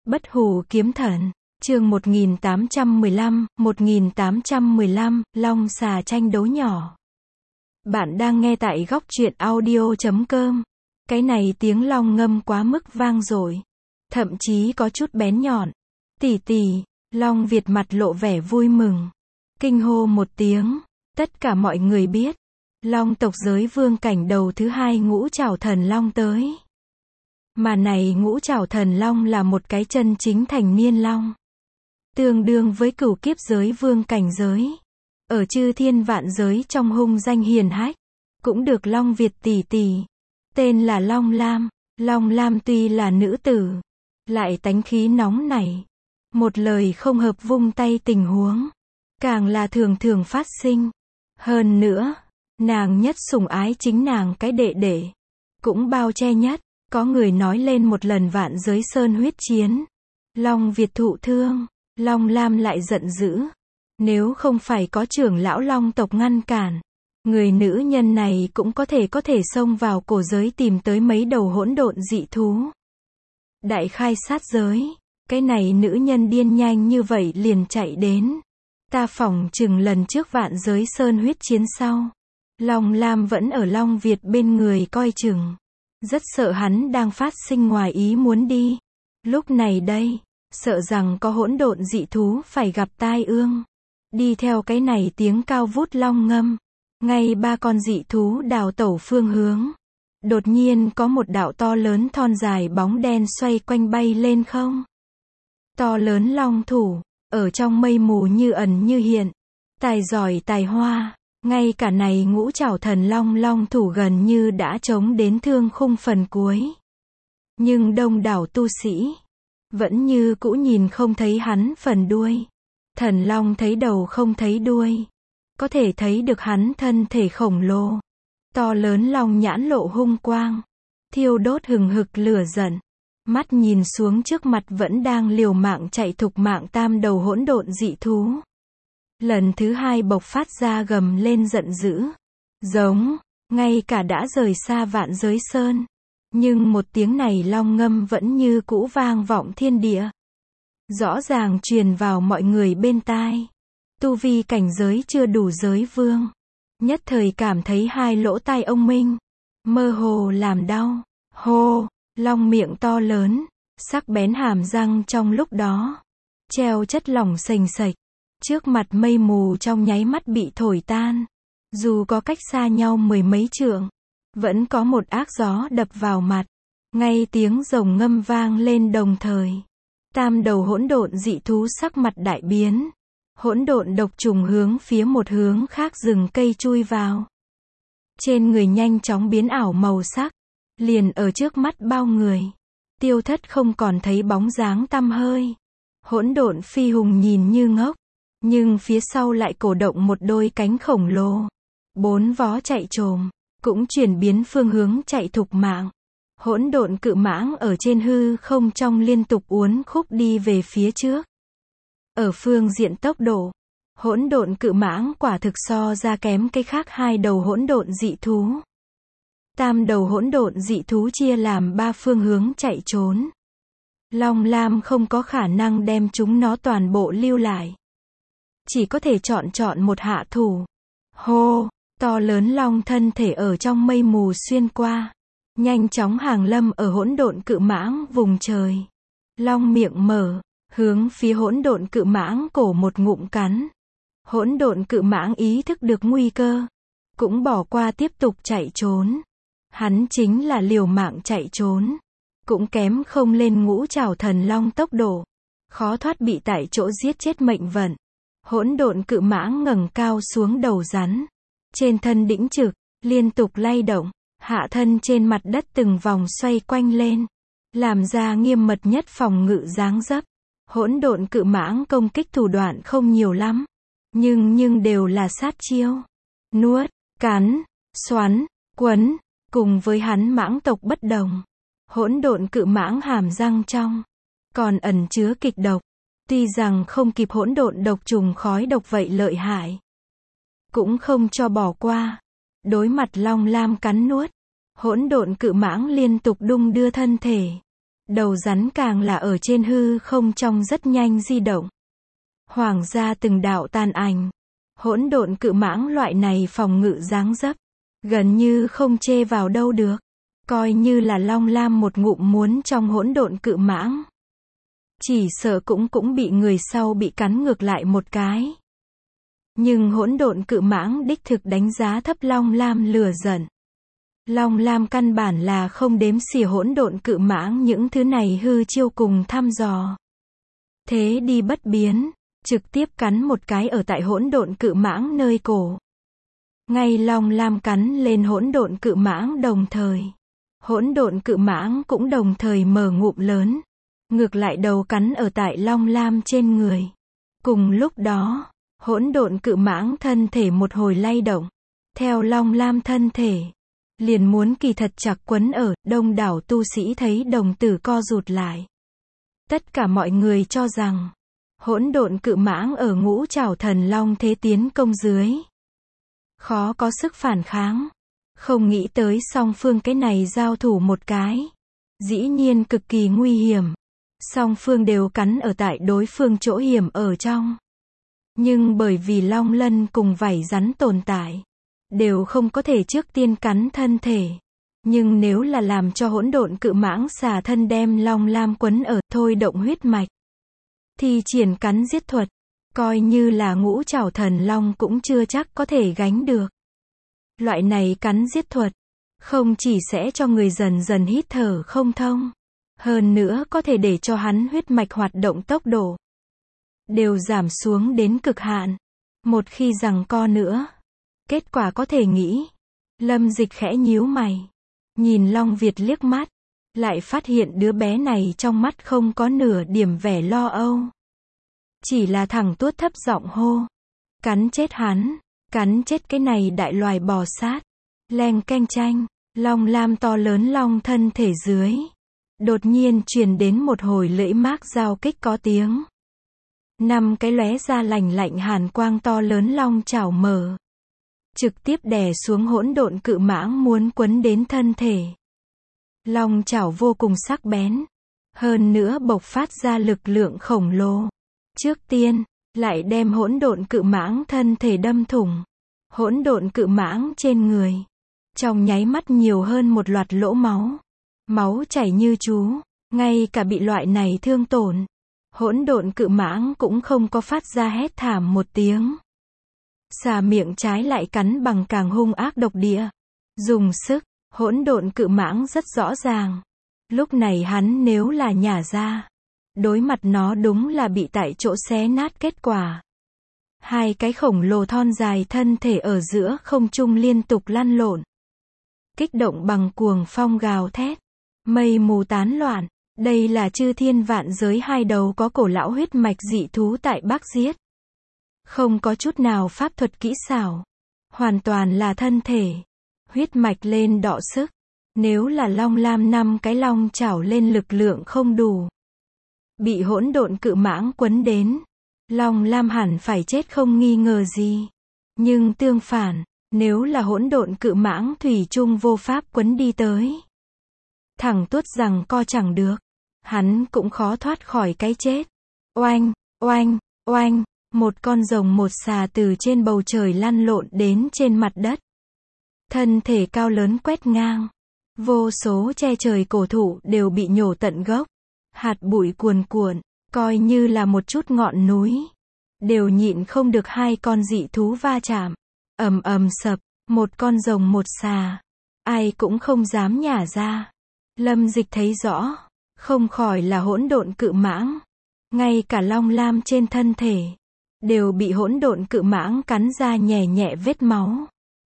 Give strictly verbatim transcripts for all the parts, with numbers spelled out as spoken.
Bất hủ kiếm thần, chương một nghìn tám trăm mười lăm, một nghìn tám trăm mười lăm, long xà tranh đấu nhỏ. Bạn đang nghe tại góc truyện audio chấm com. Cái này tiếng long ngâm quá mức vang dội, thậm chí có chút bén nhọn. Tỷ tỷ, Long Việt mặt lộ vẻ vui mừng, kinh hô một tiếng. Tất cả mọi người biết, long tộc giới vương cảnh đầu thứ hai ngũ trảo thần long tới. Mà này ngũ trảo thần long là một cái chân chính thành niên long, tương đương với cửu kiếp giới vương cảnh giới, ở chư thiên vạn giới trong hung danh hiển hách, cũng được Long Việt tỷ tỷ, tên là Long Lam. Long Lam tuy là nữ tử, lại tánh khí nóng nảy, một lời không hợp vung tay tình huống, càng là thường thường phát sinh. Hơn nữa, nàng nhất sủng ái chính nàng cái đệ đệ, cũng bao che nhất. Có người nói lên một lần vạn giới sơn huyết chiến, Long Việt thụ thương, Long Lam lại giận dữ. Nếu không phải có trưởng lão long tộc ngăn cản, người nữ nhân này cũng có thể có thể xông vào cổ giới tìm tới mấy đầu hỗn độn dị thú, đại khai sát giới. Cái này nữ nhân điên nhanh như vậy liền chạy đến. Ta phỏng chừng lần trước vạn giới sơn huyết chiến sau, Long Lam vẫn ở Long Việt bên người coi chừng, rất sợ hắn đang phát sinh ngoài ý muốn đi. Lúc này đây, sợ rằng có hỗn độn dị thú phải gặp tai ương. Đi theo cái này tiếng cao vút long ngâm, ngay ba con dị thú đào tẩu phương hướng. Đột nhiên có một đạo to lớn thon dài bóng đen xoay quanh bay lên không. To lớn long thủ, ở trong mây mù như ẩn như hiện. Tài giỏi tài hoa, ngay cả này ngũ trảo thần long long thủ gần như đã chống đến thương khung phần cuối. Nhưng đông đảo tu sĩ vẫn như cũ nhìn không thấy hắn phần đuôi. Thần long thấy đầu không thấy đuôi, có thể thấy được hắn thân thể khổng lồ. To lớn long nhãn lộ hung quang, thiêu đốt hừng hực lửa giận. Mắt nhìn xuống trước mặt vẫn đang liều mạng chạy thục mạng tam đầu hỗn độn dị thú. Lần thứ hai bộc phát ra gầm lên giận dữ, giống, ngay cả đã rời xa vạn giới sơn. Nhưng một tiếng này long ngâm vẫn như cũ vang vọng thiên địa, rõ ràng truyền vào mọi người bên tai. Tu vi cảnh giới chưa đủ giới vương, nhất thời cảm thấy hai lỗ tai ông minh, mơ hồ làm đau. Hô, long miệng to lớn, sắc bén hàm răng trong lúc đó, treo chất lỏng sềnh sệch. Trước mặt mây mù trong nháy mắt bị thổi tan. Dù có cách xa nhau mười mấy trượng, vẫn có một ác gió đập vào mặt. Ngay tiếng rồng ngâm vang lên đồng thời. Tam đầu hỗn độn dị thú sắc mặt đại biến. Hỗn độn độc trùng hướng phía một hướng khác rừng cây chui vào. Trên người nhanh chóng biến ảo màu sắc, liền ở trước mắt bao người, tiêu thất không còn thấy bóng dáng tăm hơi. Hỗn độn phi hùng nhìn như ngốc, nhưng phía sau lại cổ động một đôi cánh khổng lồ, bốn vó chạy trồm, cũng chuyển biến phương hướng chạy thục mạng. Hỗn độn cự mãng ở trên hư không trong liên tục uốn khúc đi về phía trước. Ở phương diện tốc độ, hỗn độn cự mãng quả thực so ra kém cái khác hai đầu hỗn độn dị thú. Tam đầu hỗn độn dị thú chia làm ba phương hướng chạy trốn. Long Lam không có khả năng đem chúng nó toàn bộ lưu lại, chỉ có thể chọn chọn một hạ thủ. Hô, to lớn long thân thể ở trong mây mù xuyên qua, nhanh chóng hàng lâm ở hỗn độn cự mãng vùng trời. Long miệng mở, hướng phía hỗn độn cự mãng cổ một ngụm cắn. Hỗn độn cự mãng ý thức được nguy cơ, cũng bỏ qua tiếp tục chạy trốn. Hắn chính là liều mạng chạy trốn, cũng kém không lên ngũ trảo thần long tốc độ, khó thoát bị tại chỗ giết chết mệnh vận. Hỗn độn cự mãng ngẩng cao xuống đầu rắn, trên thân đĩnh trực, liên tục lay động, hạ thân trên mặt đất từng vòng xoay quanh lên, làm ra nghiêm mật nhất phòng ngự dáng dấp. Hỗn độn cự mãng công kích thủ đoạn không nhiều lắm, nhưng nhưng đều là sát chiêu, nuốt, cắn, xoắn, quấn. Cùng với hắn mãng tộc bất đồng, hỗn độn cự mãng hàm răng trong còn ẩn chứa kịch độc. Tuy rằng không kịp hỗn độn độc trùng khói độc vậy lợi hại, cũng không cho bỏ qua. Đối mặt Long Lam cắn nuốt, hỗn độn cự mãng liên tục đung đưa thân thể, Đầu rắn càng là ở trên hư không trong rất nhanh di động. Hoàng gia từng đạo tàn ảnh. Hỗn độn cự mãng loại này phòng ngự dáng dấp, gần như không chê vào đâu được. Coi như là Long Lam một ngụm muốn trong hỗn độn cự mãng, chỉ sợ cũng cũng bị người sau bị cắn ngược lại một cái. Nhưng hỗn độn cự mãng đích thực đánh giá thấp Long Lam lửa giận. Long Lam căn bản là không đếm xỉa hỗn độn cự mãng những thứ này hư chiêu cùng thăm dò. Thế đi bất biến, trực tiếp cắn một cái ở tại hỗn độn cự mãng nơi cổ. Ngay Long Lam cắn lên hỗn độn cự mãng đồng thời, hỗn độn cự mãng cũng đồng thời mở ngụm lớn, ngược lại đầu cắn ở tại Long Lam trên người. Cùng lúc đó, hỗn độn cự mãng thân thể một hồi lay động, theo Long Lam thân thể, liền muốn kỳ thật chặt quấn ở, đông đảo tu sĩ thấy đồng tử co rụt lại. Tất cả mọi người cho rằng, hỗn độn cự mãng ở ngũ trảo thần long thế tiến công dưới, khó có sức phản kháng. Không nghĩ tới song phương cái này giao thủ một cái, dĩ nhiên cực kỳ nguy hiểm. Song phương đều cắn ở tại đối phương chỗ hiểm ở trong. Nhưng bởi vì long lân cùng vảy rắn tồn tại, đều không có thể trước tiên cắn thân thể. Nhưng nếu là làm cho hỗn độn cự mãng xà thân đem Long Lam quấn ở, thôi động huyết mạch, thì triển cắn giết thuật, coi như là ngũ trảo thần long cũng chưa chắc có thể gánh được. Loại này cắn giết thuật, không chỉ sẽ cho người dần dần hít thở không thông, hơn nữa có thể để cho hắn huyết mạch hoạt động tốc độ đều giảm xuống đến cực hạn. Một khi giằng co nữa, kết quả có thể nghĩ. Lâm Dịch khẽ nhíu mày, nhìn Long Việt liếc mắt, lại phát hiện đứa bé này trong mắt không có nửa điểm vẻ lo âu, chỉ là thẳng tuốt thấp giọng hô: cắn chết hắn, cắn chết cái này đại loài bò sát. Leng keng chanh, Long Lam to lớn long thân thể dưới, đột nhiên truyền đến một hồi lưỡi mác giao kích có tiếng. Năm cái lóe ra lạnh lạnh hàn quang to lớn long chảo mở, trực tiếp đè xuống hỗn độn cự mãng muốn quấn đến thân thể. Long chảo vô cùng sắc bén, hơn nữa bộc phát ra lực lượng khổng lồ. Trước tiên, lại đem hỗn độn cự mãng thân thể đâm thủng. Hỗn độn cự mãng trên người, trong nháy mắt nhiều hơn một loạt lỗ máu. Máu chảy như chú, ngay cả bị loại này thương tổn, hỗn độn cự mãng cũng không có phát ra hét thảm một tiếng. Xà miệng trái lại cắn bằng càng hung ác độc địa. Dùng sức, hỗn độn cự mãng rất rõ ràng. Lúc này hắn nếu là nhả ra, đối mặt nó đúng là bị tại chỗ xé nát kết quả. Hai cái khổng lồ thon dài thân thể ở giữa không trung liên tục lăn lộn, kích động bằng cuồng phong gào thét, mây mù tán loạn. Đây là chư thiên vạn giới hai đầu có cổ lão huyết mạch dị thú tại Bắc giết. Không có chút nào pháp thuật kỹ xảo, hoàn toàn là thân thể, huyết mạch lên đọ sức. Nếu là Long Lam năm cái long chảo lên lực lượng không đủ, bị hỗn độn cự mãng quấn đến, Long Lam hẳn phải chết không nghi ngờ gì. Nhưng tương phản, nếu là hỗn độn cự mãng thủy chung vô pháp quấn đi tới, thẳng tuốt rằng co chẳng được, hắn cũng khó thoát khỏi cái chết. Oanh, oanh, oanh, một con rồng một xà từ trên bầu trời lăn lộn đến trên mặt đất. Thân thể cao lớn quét ngang, vô số che trời cổ thụ đều bị nhổ tận gốc. Hạt bụi cuồn cuộn, coi như là một chút ngọn núi, đều nhịn không được hai con dị thú va chạm. Ầm ầm sập, một con rồng một xà, ai cũng không dám nhả ra. Lâm Dịch thấy rõ, không khỏi là hỗn độn cự mãng. Ngay cả Long Lam trên thân thể, đều bị hỗn độn cự mãng cắn ra nhẹ nhẹ vết máu.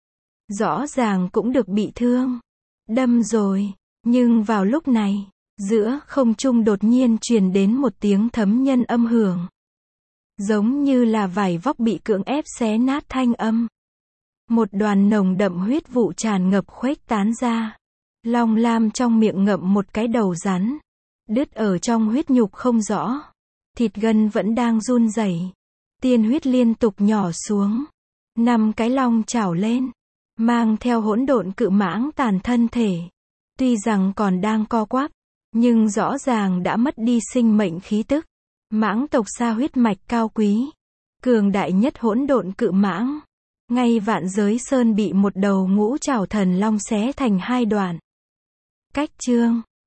Rõ ràng cũng được bị thương, đâm rồi. Nhưng vào lúc này, giữa không trung đột nhiên truyền đến một tiếng thấm nhân âm hưởng, giống như là vải vóc bị cưỡng ép xé nát thanh âm. Một đoàn nồng đậm huyết vụ tràn ngập khuếch tán ra. Long Lam trong miệng ngậm một cái đầu rắn, đứt ở trong huyết nhục không rõ, thịt gân vẫn đang run rẩy, tiên huyết liên tục nhỏ xuống. Năm cái long chảo lên, mang theo hỗn độn cự mãng tàn thân thể, tuy rằng còn đang co quắp, nhưng rõ ràng đã mất đi sinh mệnh khí tức. Mãng tộc xa huyết mạch cao quý, cường đại nhất hỗn độn cự mãng. Ngay vạn giới sơn bị một đầu ngũ trảo thần long xé thành hai đoạn. Cách chương